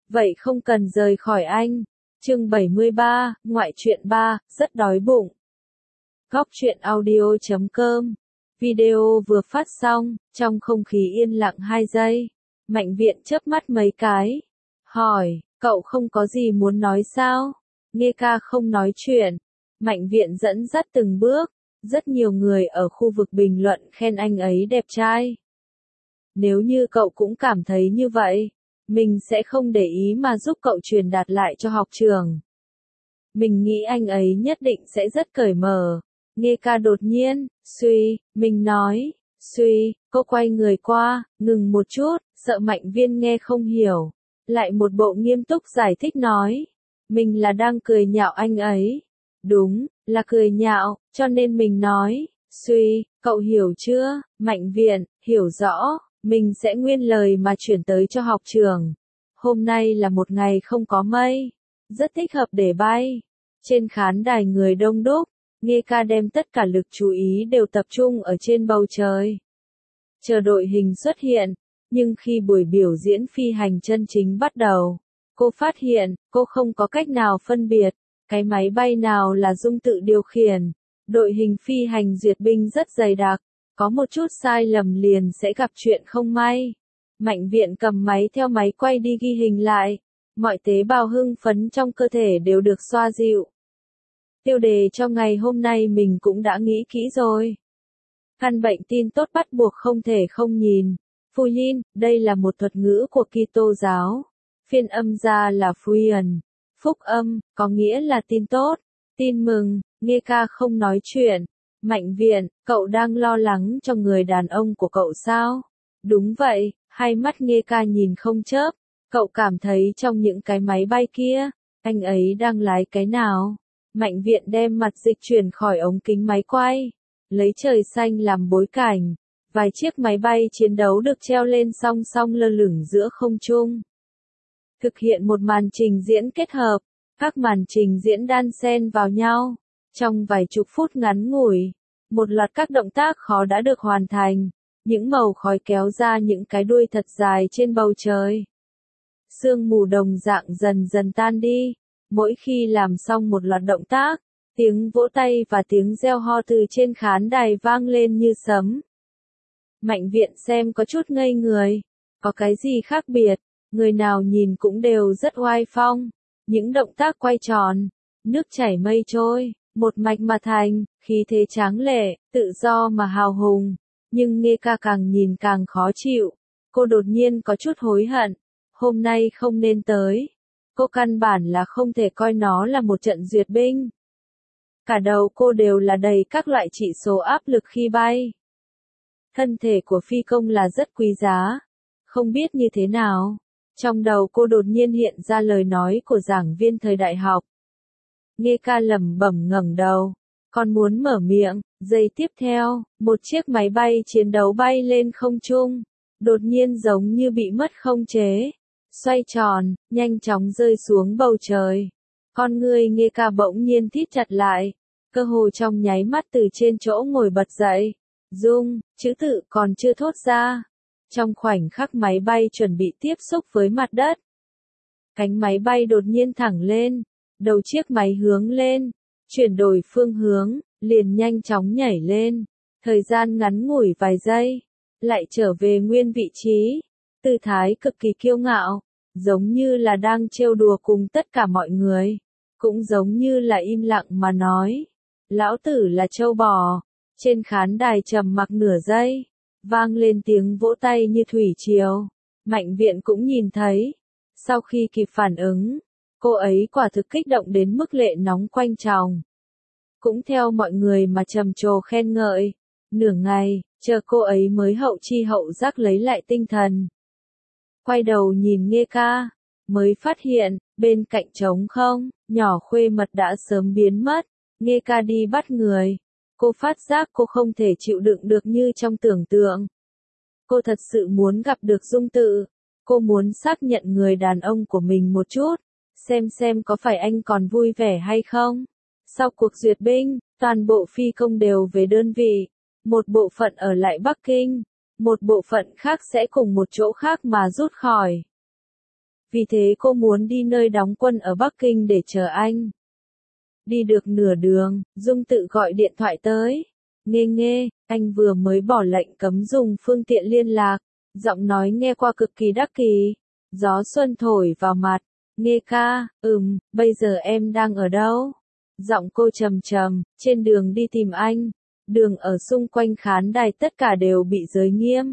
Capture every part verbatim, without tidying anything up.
Vậy không cần rời khỏi anh. Chương bảy mươi ba, ngoại truyện ba, rất đói bụng. Góc truyện audio chấm com. Video vừa phát xong, trong không khí yên lặng hai giây. Mạnh Viện chớp mắt mấy cái. Hỏi, cậu không có gì muốn nói sao? Nghe ca không nói chuyện. Mạnh Viện dẫn dắt từng bước. Rất nhiều người ở khu vực bình luận khen anh ấy đẹp trai. Nếu như cậu cũng cảm thấy như vậy, mình sẽ không để ý mà giúp cậu truyền đạt lại cho học trường. Mình nghĩ anh ấy nhất định sẽ rất cởi mở. Nghe ca đột nhiên, suy, mình nói, suy, cô quay người qua, ngừng một chút, sợ Mạnh Viên nghe không hiểu. Lại một bộ nghiêm túc giải thích nói, mình là đang cười nhạo anh ấy. Đúng, là cười nhạo, cho nên mình nói, suy, cậu hiểu chưa? Mạnh Viện, hiểu rõ, mình sẽ nguyên lời mà chuyển tới cho học trường. Hôm nay là một ngày không có mây, rất thích hợp để bay. Trên khán đài người đông đúc, nghe ca đem tất cả lực chú ý đều tập trung ở trên bầu trời. Chờ đội hình xuất hiện, nhưng khi buổi biểu diễn phi hành chân chính bắt đầu, cô phát hiện, cô không có cách nào phân biệt, cái máy bay nào là Dung tự điều khiển. Đội hình phi hành duyệt binh rất dày đặc, có một chút sai lầm liền sẽ gặp chuyện không may. Mạnh Viện cầm máy theo máy quay đi ghi hình lại, mọi tế bào hưng phấn trong cơ thể đều được xoa dịu. Tiêu đề cho ngày hôm nay mình cũng đã nghĩ kỹ rồi. Căn bệnh tin tốt bắt buộc không thể không nhìn. Phu Yin, đây là một thuật ngữ của Kitô giáo. Phiên âm ra là Fuyen. Phúc âm, có nghĩa là tin tốt, tin mừng. Nghe ca không nói chuyện. Mạnh Viện, cậu đang lo lắng cho người đàn ông của cậu sao? Đúng vậy, hai mắt nghe ca nhìn không chớp. Cậu cảm thấy trong những cái máy bay kia, anh ấy đang lái cái nào? Mạnh Viện đem mặt dịch chuyển khỏi ống kính máy quay, lấy trời xanh làm bối cảnh. Vài chiếc máy bay chiến đấu được treo lên song song lơ lửng giữa không trung. Thực hiện một màn trình diễn kết hợp, các màn trình diễn đan xen vào nhau. Trong vài chục phút ngắn ngủi, một loạt các động tác khó đã được hoàn thành. Những màu khói kéo ra những cái đuôi thật dài trên bầu trời. Sương mù đồng dạng dần dần tan đi. Mỗi khi làm xong một loạt động tác, tiếng vỗ tay và tiếng reo ho từ trên khán đài vang lên như sấm. Mạnh Viện xem có chút ngây người. Có cái gì khác biệt? Người nào nhìn cũng đều rất oai phong. Những động tác quay tròn, nước chảy mây trôi, một mạch mà thành, khí thế tráng lệ, tự do mà hào hùng. Nhưng nghe ca càng nhìn càng khó chịu. Cô đột nhiên có chút hối hận. Hôm nay không nên tới. Cô căn bản là không thể coi nó là một trận duyệt binh. Cả đầu cô đều là đầy các loại chỉ số áp lực khi bay. Thân thể của phi công là rất quý giá. Không biết như thế nào. Trong đầu cô đột nhiên hiện ra lời nói của giảng viên thời đại học. Nghe ca lẩm bẩm ngẩng đầu. Còn muốn mở miệng, giây tiếp theo, một chiếc máy bay chiến đấu bay lên không trung. Đột nhiên giống như bị mất không chế. Xoay tròn, nhanh chóng rơi xuống bầu trời. Con người nghe ca bỗng nhiên thít chặt lại. Cơ hồ trong nháy mắt từ trên chỗ ngồi bật dậy. Dung, chữ tự còn chưa thốt ra. Trong khoảnh khắc máy bay chuẩn bị tiếp xúc với mặt đất. Cánh máy bay đột nhiên thẳng lên. Đầu chiếc máy hướng lên. Chuyển đổi phương hướng, liền nhanh chóng nhảy lên. Thời gian ngắn ngủi vài giây. Lại trở về nguyên vị trí. Tư thái cực kỳ kiêu ngạo. Giống như là đang trêu đùa cùng tất cả mọi người. Cũng giống như là im lặng mà nói. Lão tử là trâu bò. Trên khán đài trầm mặc nửa giây. Vang lên tiếng vỗ tay như thủy triều. Mạnh Viện cũng nhìn thấy. Sau khi kịp phản ứng, cô ấy quả thực kích động đến mức lệ nóng quanh tròng. Cũng theo mọi người mà trầm trồ khen ngợi. Nửa ngày, chờ cô ấy mới hậu chi hậu giác lấy lại tinh thần. Quay đầu nhìn nghe ca, mới phát hiện, bên cạnh trống không, nhỏ khuê mật đã sớm biến mất. Nghe ca đi bắt người. Cô phát giác cô không thể chịu đựng được như trong tưởng tượng. Cô thật sự muốn gặp được Dung tự. Cô muốn xác nhận người đàn ông của mình một chút. Xem xem có phải anh còn vui vẻ hay không. Sau cuộc duyệt binh, toàn bộ phi công đều về đơn vị. Một bộ phận ở lại Bắc Kinh. Một bộ phận khác sẽ cùng một chỗ khác mà rút khỏi. Vì thế cô muốn đi nơi đóng quân ở Bắc Kinh để chờ anh. Đi được nửa đường, Dung Tự gọi điện thoại tới. Nghe nghe, anh vừa mới bỏ lệnh cấm dùng phương tiện liên lạc. Giọng nói nghe qua cực kỳ đắc kỳ. Gió xuân thổi vào mặt. Nghe ca, ừm, bây giờ em đang ở đâu? Giọng cô trầm trầm, trên đường đi tìm anh. Đường ở xung quanh khán đài tất cả đều bị giới nghiêm.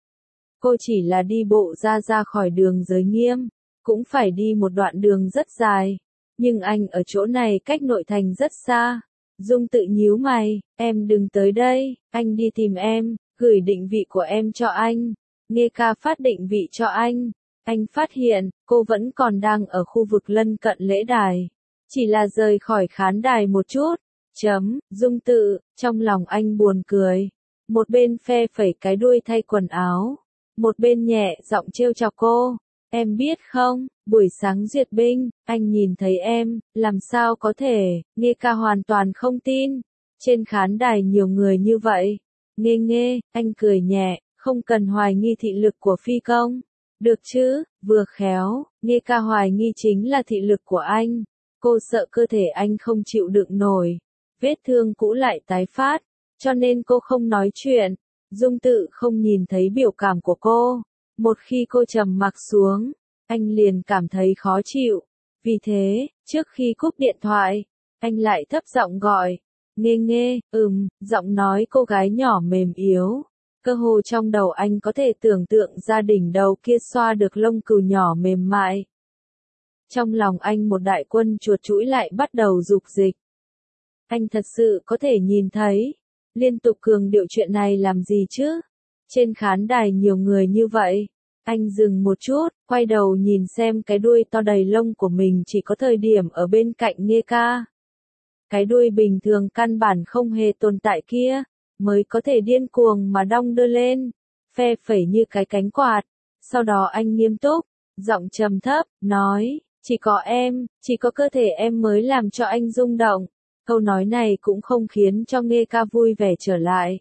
Cô chỉ là đi bộ ra ra khỏi đường giới nghiêm. Cũng phải đi một đoạn đường rất dài. Nhưng anh ở chỗ này cách nội thành rất xa. Dung Tự nhíu mày, em đừng tới đây, anh đi tìm em, gửi định vị của em cho anh. Nghe ca phát định vị cho anh. Anh phát hiện, cô vẫn còn đang ở khu vực lân cận lễ đài. Chỉ là rời khỏi khán đài một chút. Chấm, Dung Tự, trong lòng anh buồn cười. Một bên phe phẩy cái đuôi thay quần áo. Một bên nhẹ giọng trêu chọc cô. Em biết không, buổi sáng duyệt binh, anh nhìn thấy em, làm sao có thể, Nghe ca hoàn toàn không tin. Trên khán đài nhiều người như vậy. Nghe nghe, anh cười nhẹ, không cần hoài nghi thị lực của phi công. Được chứ, vừa khéo, Nghe ca hoài nghi chính là thị lực của anh. Cô sợ cơ thể anh không chịu đựng nổi. Vết thương cũ lại tái phát, cho nên cô không nói chuyện. Dung Tự không nhìn thấy biểu cảm của cô. Một khi cô trầm mặc xuống, anh liền cảm thấy khó chịu. Vì thế, trước khi cúp điện thoại, anh lại thấp giọng gọi. Nghe nghe, ừm, giọng nói cô gái nhỏ mềm yếu. Cơ hồ trong đầu anh có thể tưởng tượng gia đình đầu kia xoa được lông cừu nhỏ mềm mại. Trong lòng anh một đại quân chuột chũi lại bắt đầu dục dịch. Anh thật sự có thể nhìn thấy. Liên tục cường điệu chuyện này làm gì chứ? Trên khán đài nhiều người như vậy. Anh dừng một chút, quay đầu nhìn xem cái đuôi to đầy lông của mình chỉ có thời điểm ở bên cạnh Nghe ca. Cái đuôi bình thường căn bản không hề tồn tại kia, mới có thể điên cuồng mà đong đưa lên, phe phẩy như cái cánh quạt. Sau đó anh nghiêm túc, giọng trầm thấp, nói, chỉ có em, chỉ có cơ thể em mới làm cho anh rung động. Câu nói này cũng không khiến cho Nghe ca vui vẻ trở lại.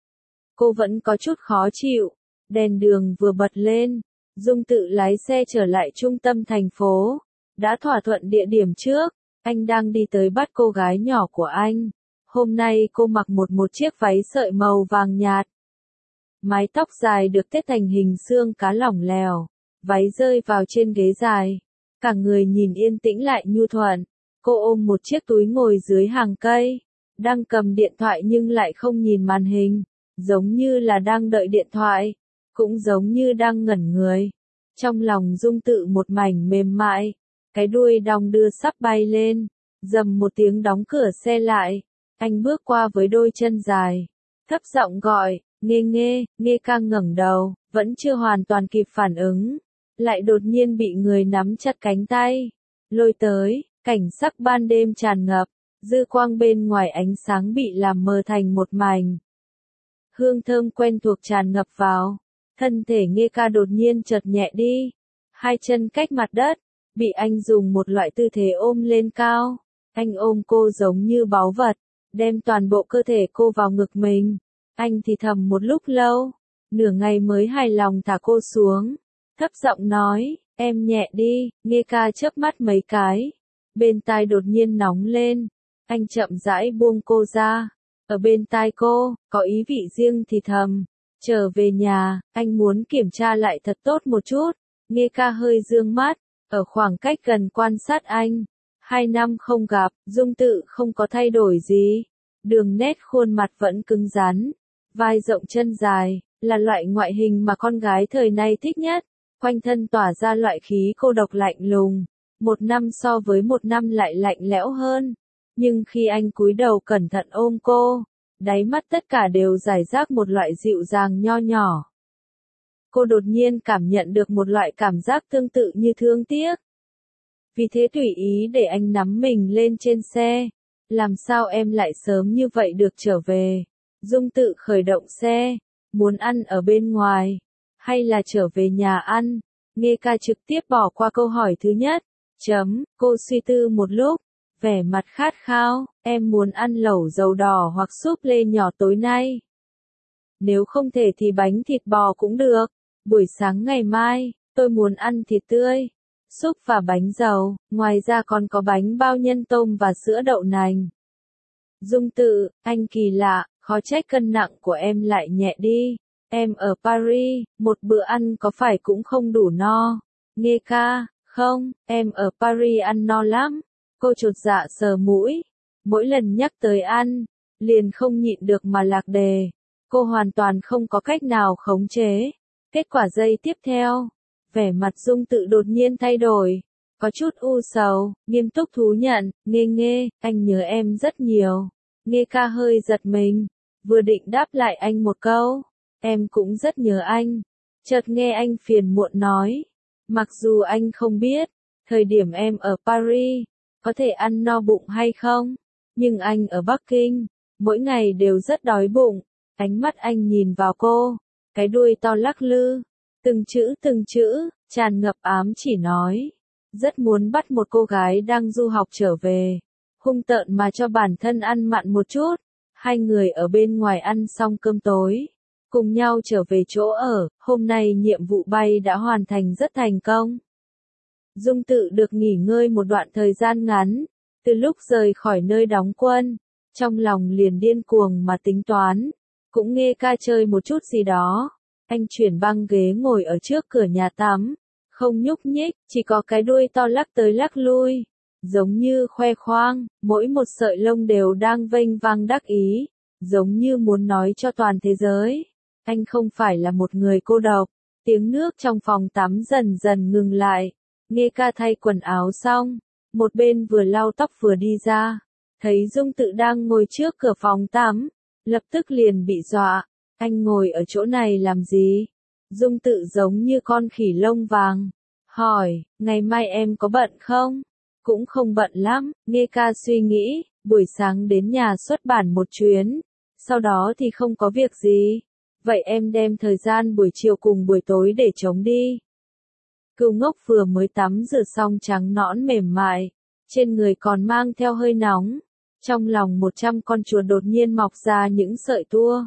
Cô vẫn có chút khó chịu. Đèn đường vừa bật lên, Dung Tự lái xe trở lại trung tâm thành phố. Đã thỏa thuận địa điểm trước, anh đang đi tới bắt cô gái nhỏ của anh. Hôm nay cô mặc một một chiếc váy sợi màu vàng nhạt. Mái tóc dài được tết thành hình xương cá lỏng lẻo, váy rơi vào trên ghế dài. Cả người nhìn yên tĩnh lại nhu thuận. Cô ôm một chiếc túi ngồi dưới hàng cây, đang cầm điện thoại nhưng lại không nhìn màn hình, giống như là đang đợi điện thoại, cũng giống như đang ngẩn người. Trong lòng Dung Tự một mảnh mềm mại, cái đuôi đong đưa sắp bay lên, dầm một tiếng đóng cửa xe lại. Anh bước qua với đôi chân dài, thấp giọng gọi, Nghe nghe, Nghe ca ngẩng đầu, vẫn chưa hoàn toàn kịp phản ứng, lại đột nhiên bị người nắm chặt cánh tay, lôi tới. Cảnh sắc ban đêm tràn ngập, dư quang bên ngoài ánh sáng bị làm mờ thành một mảnh. Hương thơm quen thuộc tràn ngập vào, thân thể Nghe ca đột nhiên chợt nhẹ đi, hai chân cách mặt đất, bị anh dùng một loại tư thế ôm lên cao. Anh ôm cô giống như báu vật, đem toàn bộ cơ thể cô vào ngực mình. Anh thì thầm một lúc lâu, nửa ngày mới hài lòng thả cô xuống, thấp giọng nói, em nhẹ đi. Nghe ca chớp mắt mấy cái. Bên tai đột nhiên nóng lên, anh chậm rãi buông cô ra. Ở bên tai cô, có ý vị riêng thì thầm, trở về nhà, anh muốn kiểm tra lại thật tốt một chút. Nghe ca hơi dương mắt, ở khoảng cách gần quan sát anh. Hai năm không gặp, Dung Tự không có thay đổi gì. Đường nét khuôn mặt vẫn cứng rắn, vai rộng chân dài, là loại ngoại hình mà con gái thời nay thích nhất. Quanh thân tỏa ra loại khí cô độc lạnh lùng. Một năm so với một năm lại lạnh lẽo hơn. Nhưng khi anh cúi đầu cẩn thận ôm cô, đáy mắt tất cả đều rải rác một loại dịu dàng nho nhỏ. Cô đột nhiên cảm nhận được một loại cảm giác tương tự như thương tiếc. Vì thế tùy ý để anh nắm mình lên trên xe. Làm sao em lại sớm như vậy được trở về? Dung Tự khởi động xe. Muốn ăn ở bên ngoài, hay là trở về nhà ăn? Nghe ca trực tiếp bỏ qua câu hỏi thứ nhất. Chấm, cô suy tư một lúc, vẻ mặt khát khao, em muốn ăn lẩu dầu đỏ hoặc súp lê nhỏ tối nay. Nếu không thể thì bánh thịt bò cũng được. Buổi sáng ngày mai, tôi muốn ăn thịt tươi. súp và bánh dầu, ngoài ra còn có bánh bao nhân tôm và sữa đậu nành. Dung Tự, anh kỳ lạ, khó trách cân nặng của em lại nhẹ đi. Em ở Paris, một bữa ăn có phải cũng không đủ no. Nghe ca, không, em ở Paris ăn no lắm. Cô chột dạ sờ mũi. Mỗi lần nhắc tới ăn, liền không nhịn được mà lạc đề. Cô hoàn toàn không có cách nào khống chế. Kết quả giây tiếp theo, vẻ mặt Dung Tự đột nhiên thay đổi. Có chút u sầu, nghiêm túc thú nhận, nghe nghe, anh nhớ em rất nhiều. Nghe ca hơi giật mình, vừa định đáp lại anh một câu. Em cũng rất nhớ anh. Chợt nghe anh phiền muộn nói. Mặc dù anh không biết, thời điểm em ở Paris, có thể ăn no bụng hay không, nhưng anh ở Bắc Kinh, mỗi ngày đều rất đói bụng. Ánh mắt anh nhìn vào cô, cái đuôi to lắc lư, từng chữ từng chữ, tràn ngập ám chỉ nói. Rất muốn bắt một cô gái đang du học trở về, hung tợn mà cho bản thân ăn mặn một chút. Hai người ở bên ngoài ăn xong cơm tối, cùng nhau trở về chỗ ở. Hôm nay nhiệm vụ bay đã hoàn thành rất thành công. Dung Tự được nghỉ ngơi một đoạn thời gian ngắn, từ lúc rời khỏi nơi đóng quân, trong lòng liền điên cuồng mà tính toán, cũng nghe ca chơi một chút gì đó. Anh chuyển băng ghế ngồi ở trước cửa nhà tắm, không nhúc nhích, chỉ có cái đuôi to lắc tới lắc lui, giống như khoe khoang, mỗi một sợi lông đều đang vênh vang đắc ý, giống như muốn nói cho toàn thế giới, anh không phải là một người cô độc. Tiếng nước trong phòng tắm dần dần ngừng lại, nghe ca thay quần áo xong, một bên vừa lau tóc vừa đi ra, thấy Dung Tự đang ngồi trước cửa phòng tắm, lập tức liền bị dọa. Anh ngồi ở chỗ này làm gì? Dung Tự giống như con khỉ lông vàng, hỏi, ngày mai em có bận không? Cũng không bận lắm, nghe ca suy nghĩ, buổi sáng đến nhà xuất bản một chuyến, sau đó thì không có việc gì. Vậy em đem thời gian buổi chiều cùng buổi tối để trống đi. Cừu Ngốc vừa mới tắm rửa xong trắng nõn mềm mại, trên người còn mang theo hơi nóng, trong lòng một trăm con chuột đột nhiên mọc ra những sợi tua.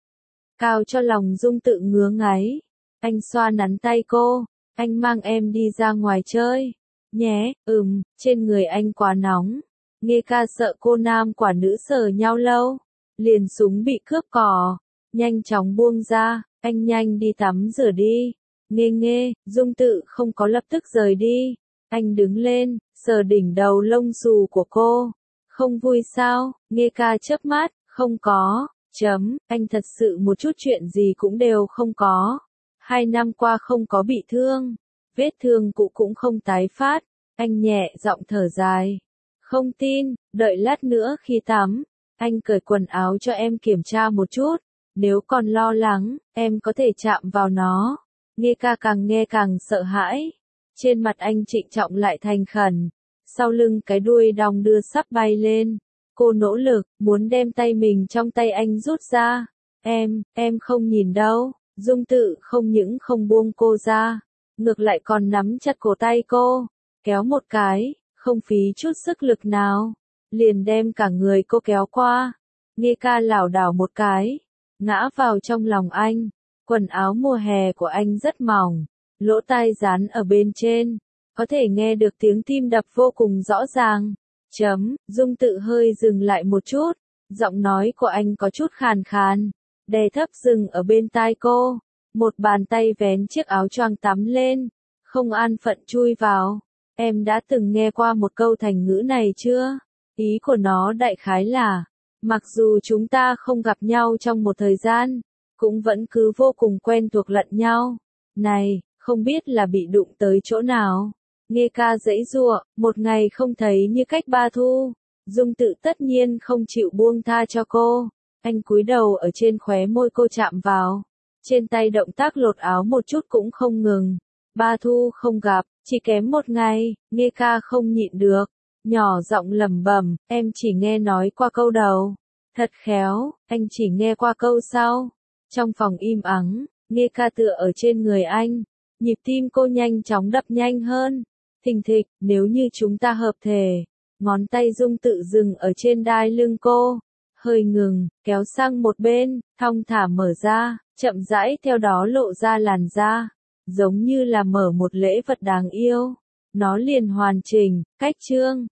Cao cho lòng Dung Tự ngứa ngáy. Anh xoa nắn tay cô, anh mang em đi ra ngoài chơi, nhé. Ừm, trên người anh quá nóng. Nghe ca sợ cô nam quả nữ sờ nhau lâu, liền súng bị cướp cò, nhanh chóng buông ra, anh nhanh đi tắm rửa đi. Nghe nghe, Dung Tự không có lập tức rời đi, anh đứng lên, sờ đỉnh đầu lông xù của cô. Không vui sao? Nghe ca chớp mắt, không có. Chấm, anh thật sự một chút chuyện gì cũng đều không có. Hai năm qua không có bị thương, vết thương cũ cũng không tái phát. Anh nhẹ giọng thở dài. Không tin, đợi lát nữa khi tắm, anh cởi quần áo cho em kiểm tra một chút. Nếu còn lo lắng, em có thể chạm vào nó. Nghe ca càng nghe càng sợ hãi. Trên mặt anh trịnh trọng lại thành khẩn. Sau lưng cái đuôi đong đưa sắp bay lên. Cô nỗ lực, muốn đem tay mình trong tay anh rút ra. Em, em không nhìn đâu. Dung Tự không những không buông cô ra, ngược lại còn nắm chặt cổ tay cô, kéo một cái, không phí chút sức lực nào, liền đem cả người cô kéo qua. Nghe ca lảo đảo một cái, ngã vào trong lòng anh. Quần áo mùa hè của anh rất mỏng, lỗ tai dán ở bên trên, có thể nghe được tiếng tim đập vô cùng rõ ràng. Chấm, Dung Tự hơi dừng lại một chút, giọng nói của anh có chút khàn khàn, đè thấp dừng ở bên tai cô, một bàn tay vén chiếc áo choàng tắm lên, không an phận chui vào. Em đã từng nghe qua một câu thành ngữ này chưa? Ý của nó đại khái là, mặc dù chúng ta không gặp nhau trong một thời gian, cũng vẫn cứ vô cùng quen thuộc lẫn nhau. Này, không biết là bị đụng tới chỗ nào. Nghe ca giãy giụa, một ngày không thấy như cách ba thu. Dung Tự tất nhiên không chịu buông tha cho cô. Anh cúi đầu ở trên khóe môi cô chạm vào. Trên tay động tác lột áo một chút cũng không ngừng. Ba thu không gặp, chỉ kém một ngày, nghe ca không nhịn được. Nhỏ giọng lẩm bẩm, em chỉ nghe nói qua câu đầu. Thật khéo, anh chỉ nghe qua câu sau. Trong phòng im ắng, nghe ca tựa ở trên người anh. Nhịp tim cô nhanh chóng đập nhanh hơn. Thình thịch, nếu như chúng ta hợp thể. Ngón tay Dung Tự dừng ở trên đai lưng cô. Hơi ngừng, kéo sang một bên, thong thả mở ra, chậm rãi theo đó lộ ra làn da. Giống như là mở một lễ vật đáng yêu. nó liền hoàn chỉnh, cách chương.